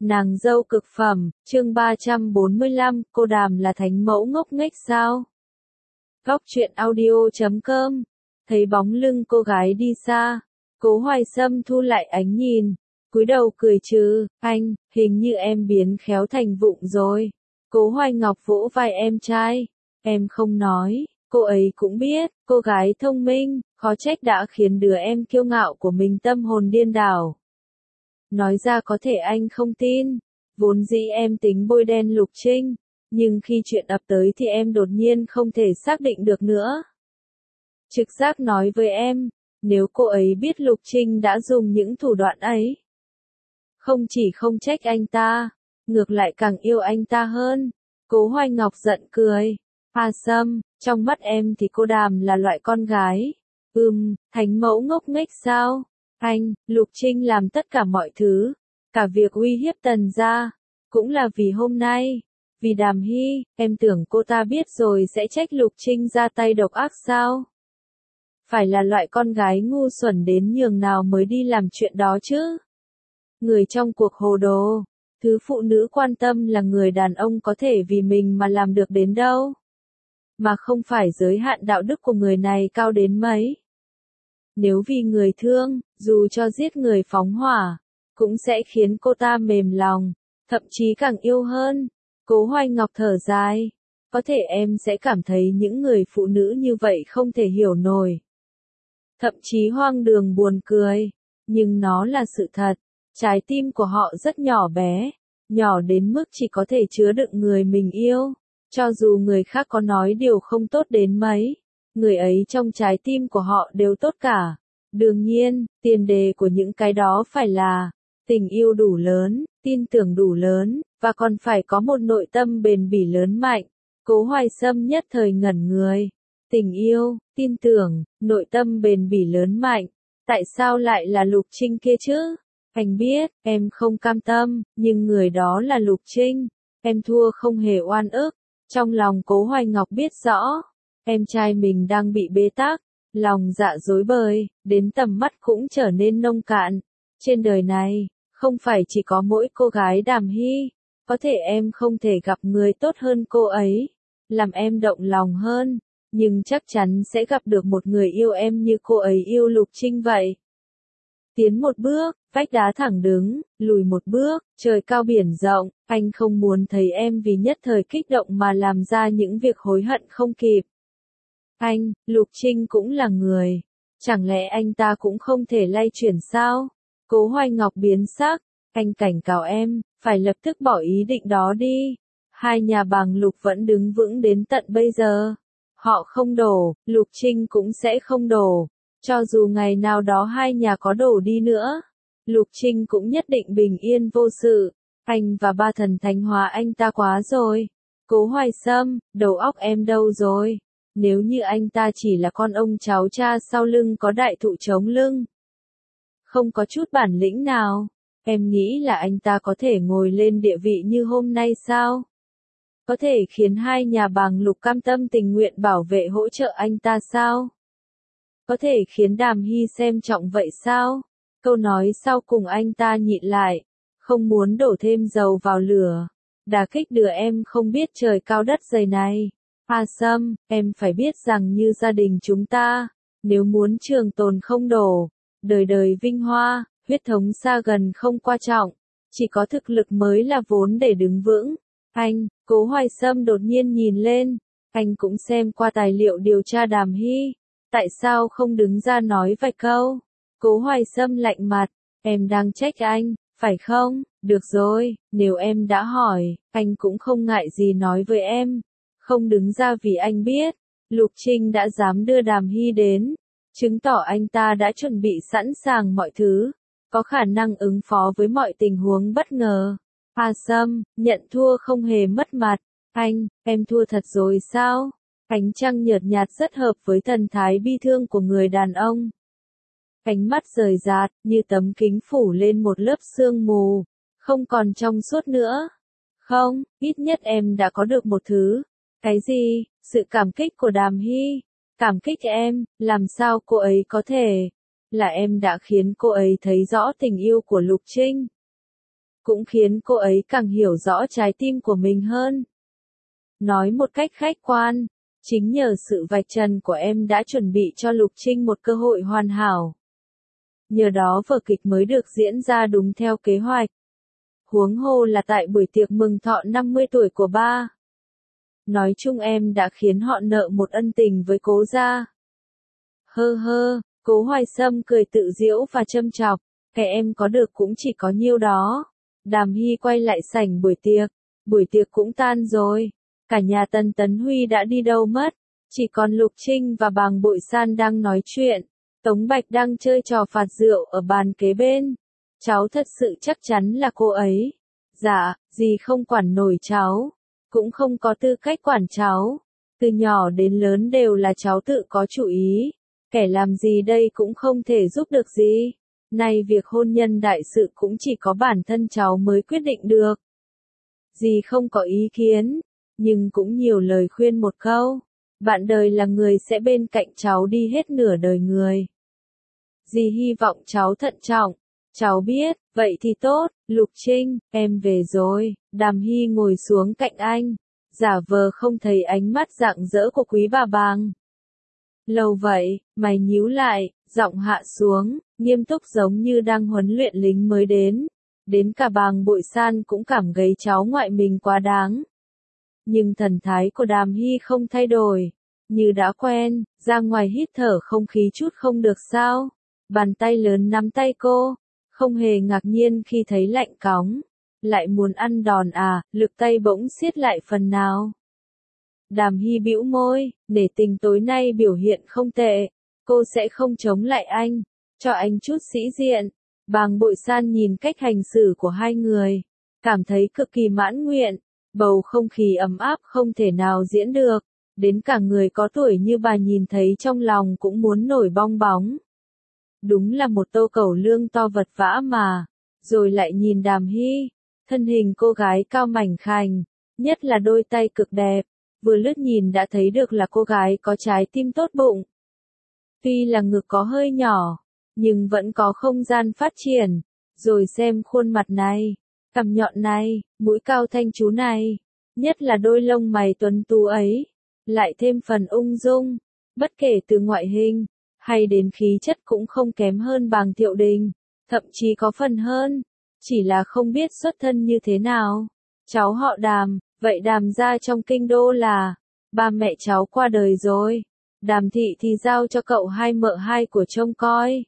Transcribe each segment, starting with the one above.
Nàng dâu cực phẩm, chương 345, cô Đàm là thánh mẫu ngốc nghếch sao? Góc truyện audio.com. Thấy bóng lưng cô gái đi xa, Cố Hoài Sâm thu lại ánh nhìn, cúi đầu cười trừ, anh, hình như em biến khéo thành vụng rồi. Cố Hoài Ngọc vỗ vai em trai, em không nói, cô ấy cũng biết, cô gái thông minh, khó trách đã khiến đứa em kiêu ngạo của mình tâm hồn điên đảo. Nói ra có thể anh không tin, vốn dĩ em tính bôi đen Lục Trinh, nhưng khi chuyện ập tới thì em đột nhiên không thể xác định được nữa. Trực giác nói với em, nếu cô ấy biết Lục Trinh đã dùng những thủ đoạn ấy, không chỉ không trách anh ta, ngược lại càng yêu anh ta hơn. Cố Hoài Ngọc giận cười, Sâm, trong mắt em thì cô Đàm là loại con gái, thánh mẫu ngốc nghếch sao? Anh, Lục Trinh làm tất cả mọi thứ, cả việc uy hiếp Tần gia, cũng là vì hôm nay, vì Đàm Hy, em tưởng cô ta biết rồi sẽ trách Lục Trinh ra tay độc ác sao? Phải là loại con gái ngu xuẩn đến nhường nào mới đi làm chuyện đó chứ? Người trong cuộc hồ đồ, thứ phụ nữ quan tâm là người đàn ông có thể vì mình mà làm được đến đâu. Mà không phải giới hạn đạo đức của người này cao đến mấy. Nếu vì người thương, dù cho giết người phóng hỏa, cũng sẽ khiến cô ta mềm lòng, thậm chí càng yêu hơn. Cố Hoài Ngọc thở dài, có thể em sẽ cảm thấy những người phụ nữ như vậy không thể hiểu nổi. Thậm chí hoang đường buồn cười, nhưng nó là sự thật, trái tim của họ rất nhỏ bé, nhỏ đến mức chỉ có thể chứa đựng người mình yêu, cho dù người khác có nói điều không tốt đến mấy. Người ấy trong trái tim của họ đều tốt cả. Đương nhiên, tiền đề của những cái đó phải là tình yêu đủ lớn, tin tưởng đủ lớn, và còn phải có một nội tâm bền bỉ lớn mạnh. Cố Hoài Sâm nhất thời ngẩn người. Tình yêu, tin tưởng, nội tâm bền bỉ lớn mạnh. Tại sao lại là Lục Trinh kia chứ? Anh biết, em không cam tâm, nhưng người đó là Lục Trinh. Em thua không hề oan ức. Trong lòng Cố Hoài Ngọc biết rõ. Em trai mình đang bị bế tắc, lòng dạ rối bời, đến tầm mắt cũng trở nên nông cạn. Trên đời này, không phải chỉ có mỗi cô gái Đàm Hy, có thể em không thể gặp người tốt hơn cô ấy, làm em động lòng hơn, nhưng chắc chắn sẽ gặp được một người yêu em như cô ấy yêu Lục Trinh vậy. Tiến một bước, vách đá thẳng đứng, lùi một bước, trời cao biển rộng, anh không muốn thấy em vì nhất thời kích động mà làm ra những việc hối hận không kịp. Anh, Lục Trinh cũng là người. Chẳng lẽ anh ta cũng không thể lay chuyển sao? Cố Hoài Ngọc biến sắc. Anh cảnh cáo em, phải lập tức bỏ ý định đó đi. Hai nhà bàng Lục vẫn đứng vững đến tận bây giờ. Họ không đổ, Lục Trinh cũng sẽ không đổ. Cho dù ngày nào đó hai nhà có đổ đi nữa, Lục Trinh cũng nhất định bình yên vô sự. Anh và ba thần thánh hóa anh ta quá rồi. Cố Hoài Sâm, đầu óc em đâu rồi? Nếu như anh ta chỉ là con ông cháu cha sau lưng có đại thụ chống lưng, không có chút bản lĩnh nào, em nghĩ là anh ta có thể ngồi lên địa vị như hôm nay sao? Có thể khiến hai nhà bàng Lục cam tâm tình nguyện bảo vệ hỗ trợ anh ta sao? Có thể khiến Đàm Hy xem trọng vậy sao? Câu nói sau cùng anh ta nhịn lại, không muốn đổ thêm dầu vào lửa, đả kích đứa em không biết trời cao đất dày này. Sâm, em phải biết rằng như gia đình chúng ta, nếu muốn trường tồn không đổ, đời đời vinh hoa, huyết thống xa gần không quan trọng, chỉ có thực lực mới là vốn để đứng vững. Anh, Cố Hoài Sâm đột nhiên nhìn lên, anh cũng xem qua tài liệu điều tra Đàm Hy, tại sao không đứng ra nói vài câu? Cố Hoài Sâm lạnh mặt, em đang trách anh, phải không? Được rồi, nếu em đã hỏi, anh cũng không ngại gì nói với em. Không đứng ra vì anh biết, Lục Trinh đã dám đưa Đàm Hy đến, chứng tỏ anh ta đã chuẩn bị sẵn sàng mọi thứ, có khả năng ứng phó với mọi tình huống bất ngờ. Sâm, nhận thua không hề mất mặt. Anh, em thua thật rồi sao? Ánh trăng nhợt nhạt rất hợp với thần thái bi thương của người đàn ông. Ánh mắt rời rạc, như tấm kính phủ lên một lớp sương mù, không còn trong suốt nữa. Không, ít nhất em đã có được một thứ. Cái gì? Sự cảm kích của Đàm Hy. Cảm kích em, làm sao cô ấy có thể? Là em đã khiến cô ấy thấy rõ tình yêu của Lục Trinh. cũng khiến cô ấy càng hiểu rõ trái tim của mình hơn. Nói một cách khách quan, chính nhờ sự vạch trần của em đã chuẩn bị cho Lục Trinh một cơ hội hoàn hảo. Nhờ đó vở kịch mới được diễn ra đúng theo kế hoạch. Huống hồ là tại buổi tiệc mừng thọ 50 tuổi của ba. Nói chung em đã khiến họ nợ một ân tình với Cố gia. Hơ hơ, Cố Hoài Sâm cười tự giễu và châm chọc, cái em có được cũng chỉ có nhiêu đó. Đàm Hy quay lại sảnh buổi tiệc cũng tan rồi. Cả nhà Tần Tấn Huy đã đi đâu mất, chỉ còn Lục Trinh và Bàng Bội San đang nói chuyện. Tống Bạch đang chơi trò phạt rượu ở bàn kế bên. Cháu thật sự chắc chắn là cô ấy. Dạ, dì không quản nổi cháu, cũng không có tư cách quản cháu. Từ nhỏ đến lớn đều là cháu tự có chủ ý. Kẻ làm gì đây cũng không thể giúp được gì. Nay việc hôn nhân đại sự cũng chỉ có bản thân cháu mới quyết định được. Dì không có ý kiến, nhưng cũng nhiều lời khuyên một câu. Bạn đời là người sẽ bên cạnh cháu đi hết nửa đời người. Dì hy vọng cháu thận trọng. Cháu biết, vậy thì tốt. Lục Trinh, em về rồi. Đàm Hy ngồi xuống cạnh anh, giả vờ không thấy ánh mắt rạng rỡ của quý bà Bàng. Lâu vậy, mày nhíu lại, giọng hạ xuống, nghiêm túc giống như đang huấn luyện lính mới đến. Đến cả Bàng Bội San cũng cảm thấy cháu ngoại mình quá đáng. Nhưng thần thái của Đàm Hy không thay đổi. Như đã quen, ra ngoài hít thở không khí chút không được sao. Bàn tay lớn nắm tay cô, không hề ngạc nhiên khi thấy lạnh cóng. Lại muốn ăn đòn à, lực tay bỗng siết lại phần nào. Đàm Hy bĩu môi, nể tình tối nay biểu hiện không tệ. Cô sẽ không chống lại anh, cho anh chút sĩ diện. Bàng Bội San nhìn cách hành xử của hai người, cảm thấy cực kỳ mãn nguyện. Bầu không khí ấm áp không thể nào diễn được. Đến cả người có tuổi như bà nhìn thấy trong lòng cũng muốn nổi bong bóng. Đúng là một tô cẩu lương to vật vã mà. Rồi lại nhìn Đàm Hy, thân hình cô gái cao mảnh khảnh, nhất là đôi tay cực đẹp. Vừa lướt nhìn đã thấy được là cô gái có trái tim tốt bụng. Tuy là ngực có hơi nhỏ, nhưng vẫn có không gian phát triển. Rồi xem khuôn mặt này, cằm nhọn này, mũi cao thanh chú này, nhất là đôi lông mày tuấn tú ấy, lại thêm phần ung dung, bất kể từ ngoại hình, hay đến khí chất cũng không kém hơn Bàng Thiệu Đình, thậm chí có phần hơn, chỉ là không biết xuất thân như thế nào. Cháu họ Đàm, vậy Đàm gia trong kinh đô là, ba mẹ cháu qua đời rồi, Đàm thị thì giao cho cậu hai mợ hai của trông coi.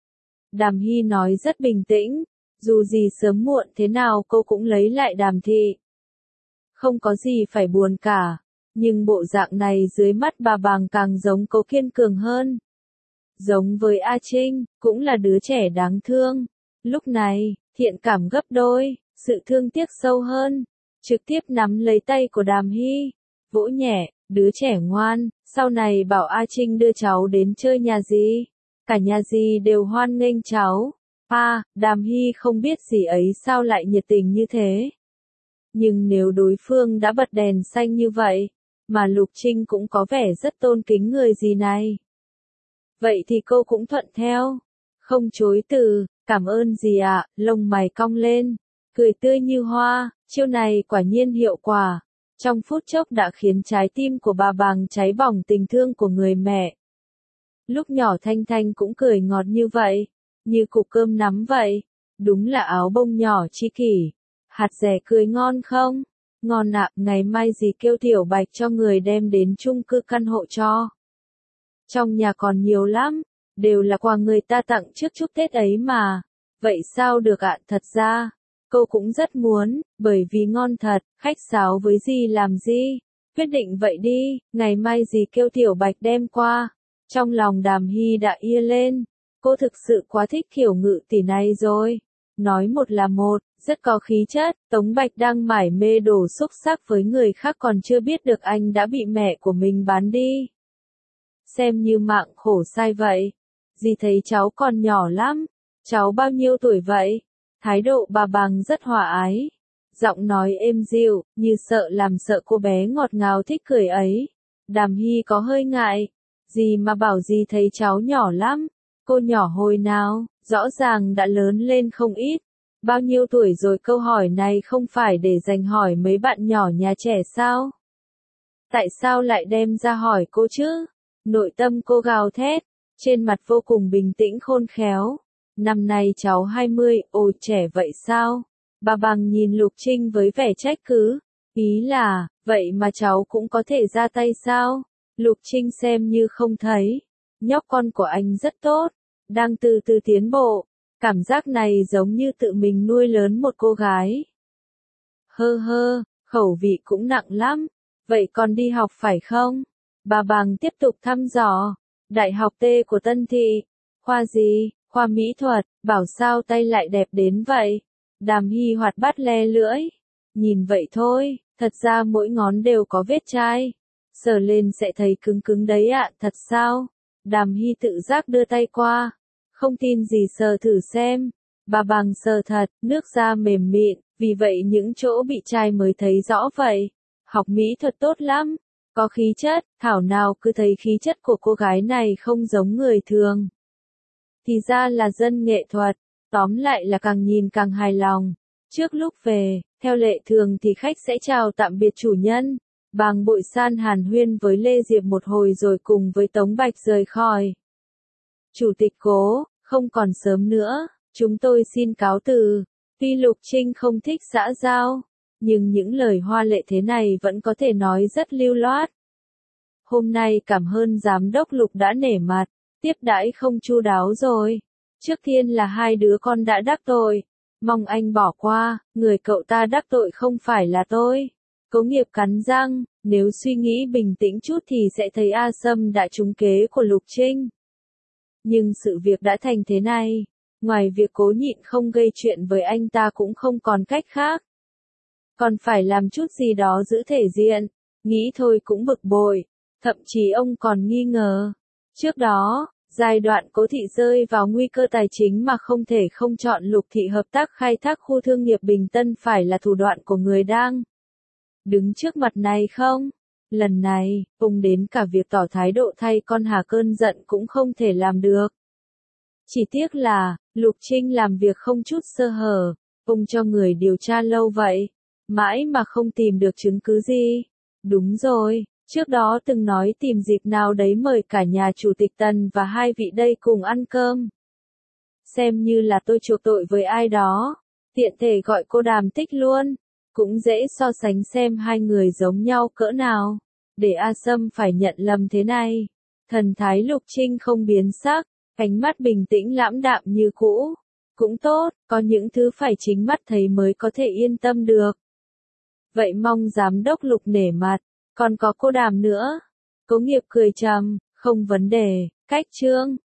Đàm Hy nói rất bình tĩnh, dù gì sớm muộn thế nào cô cũng lấy lại Đàm thị. Không có gì phải buồn cả, nhưng bộ dạng này dưới mắt bà Bàng càng giống Cố kiên cường hơn. Giống với A Trinh, cũng là đứa trẻ đáng thương. Lúc này, thiện cảm gấp đôi, sự thương tiếc sâu hơn. Trực tiếp nắm lấy tay của Đàm Hy, vỗ nhẹ, đứa trẻ ngoan, sau này bảo A Trinh đưa cháu đến chơi nhà dì. Cả nhà dì đều hoan nghênh cháu. Đàm Hy không biết dì ấy sao lại nhiệt tình như thế. Nhưng nếu đối phương đã bật đèn xanh như vậy, mà Lục Trinh cũng có vẻ rất tôn kính người dì này. Vậy thì cô cũng thuận theo. Không chối từ, cảm ơn dì ạ, lông mày cong lên, cười tươi như hoa, chiêu này quả nhiên hiệu quả. Trong phút chốc đã khiến trái tim của bà Bàng cháy bỏng tình thương của người mẹ. Lúc nhỏ Thanh Thanh cũng cười ngọt như vậy, như cục cơm nắm vậy. Đúng là áo bông nhỏ chi kỷ. Hạt rẻ cười ngon không? Ngon ạ, ngày mai dì kêu Tiểu Bạch cho người đem đến chung cư căn hộ cho. Trong nhà còn nhiều lắm, đều là quà người ta tặng trước chúc Tết ấy mà. Vậy sao được ạ, thật ra, cô cũng rất muốn, bởi vì ngon thật, khách sáo với dì làm gì? Quyết định vậy đi, ngày mai dì kêu Tiểu Bạch đem qua. Trong lòng Đàm Hy đã ia lên, cô thực sự quá thích kiểu ngự tỷ này rồi. Nói một là một, rất có khí chất. Tống Bạch đang mải mê đổ xúc xắc với người khác còn chưa biết được anh đã bị mẹ của mình bán đi. Xem như mạng khổ sai vậy. Dì thấy cháu còn nhỏ lắm. Cháu bao nhiêu tuổi vậy? Thái độ bà Bàng rất hòa ái. Giọng nói êm dịu, như sợ làm sợ cô bé ngọt ngào thích cười ấy. Đàm Hy có hơi ngại. Dì mà bảo dì thấy cháu nhỏ lắm. Cô nhỏ hồi nào, rõ ràng đã lớn lên không ít. Bao nhiêu tuổi rồi? Câu hỏi này không phải để dành hỏi mấy bạn nhỏ nhà trẻ sao? Tại sao lại đem ra hỏi cô chứ? Nội tâm cô gào thét, trên mặt vô cùng bình tĩnh khôn khéo. Năm nay cháu 20, ôi trẻ vậy sao? Bà Bằng nhìn Lục Trinh với vẻ trách cứ. Ý là, vậy mà cháu cũng có thể ra tay sao? Lục Trinh xem như không thấy. Nhóc con của anh rất tốt, đang từ từ tiến bộ. Cảm giác này giống như tự mình nuôi lớn một cô gái. Hơ hơ, khẩu vị cũng nặng lắm. Vậy con đi học phải không? Bà Bằng tiếp tục thăm dò. Đại học T của Tân Thị. Khoa gì? Khoa mỹ thuật. Bảo sao tay lại đẹp đến vậy? Đàm Hy hoạt bát le lưỡi. Nhìn vậy thôi, thật ra mỗi ngón đều có vết chai. Sờ lên sẽ thấy cứng cứng đấy ạ, thật sao? Đàm Hy tự giác đưa tay qua. Không tin gì sờ thử xem. Bà Bằng sờ thật, nước da mềm mịn, vì vậy những chỗ bị chai mới thấy rõ vậy. Học mỹ thuật tốt lắm, có khí chất, thảo nào cứ thấy khí chất của cô gái này không giống người thường. Thì ra là dân nghệ thuật, tóm lại là càng nhìn càng hài lòng. Trước lúc về, theo lệ thường thì khách sẽ chào tạm biệt chủ nhân. Bàng Bội San hàn huyên với Lê Diệp một hồi rồi cùng với Tống Bạch rời khỏi. Chủ tịch Cố, không còn sớm nữa, chúng tôi xin cáo từ. Tuy Lục Trinh không thích xã giao, nhưng những lời hoa lệ thế này vẫn có thể nói rất lưu loát. Hôm nay cảm ơn giám đốc Lục đã nể mặt, tiếp đãi không chu đáo rồi. Trước tiên là hai đứa con đã đắc tội, mong anh bỏ qua, người cậu ta đắc tội không phải là tôi. Cố Nghiệp cắn răng, nếu suy nghĩ bình tĩnh chút thì sẽ thấy A Sâm đã trúng kế của Lục Trinh. Nhưng sự việc đã thành thế này, ngoài việc cố nhịn không gây chuyện với anh ta cũng không còn cách khác. Còn phải làm chút gì đó giữ thể diện, nghĩ thôi cũng bực bội, thậm chí ông còn nghi ngờ. Trước đó, giai đoạn Cố Thị rơi vào nguy cơ tài chính mà không thể không chọn Lục Thị hợp tác khai thác khu thương nghiệp Bình Tân phải là thủ đoạn của người đang đứng trước mặt này không? Lần này, ông đến cả việc tỏ thái độ thay con Hà cơn giận cũng không thể làm được. Chỉ tiếc là, Lục Trinh làm việc không chút sơ hở, ông cho người điều tra lâu vậy, mãi mà không tìm được chứng cứ gì. Đúng rồi, trước đó từng nói tìm dịp nào đấy mời cả nhà chủ tịch Tần và hai vị đây cùng ăn cơm. Xem như là tôi chuộc tội với ai đó, tiện thể gọi cô Đàm Tích luôn, cũng dễ so sánh xem hai người giống nhau cỡ nào. Để A Sâm phải nhận lầm thế này. Thần thái Lục Trinh không biến sắc, ánh mắt bình tĩnh lãm đạm như cũ. Cũng tốt, có những thứ phải chính mắt thấy mới có thể yên tâm được. Vậy mong giám đốc Lục nể mặt, còn có cô Đàm nữa. Cố Nghiệp cười trầm, không vấn đề, cách chương.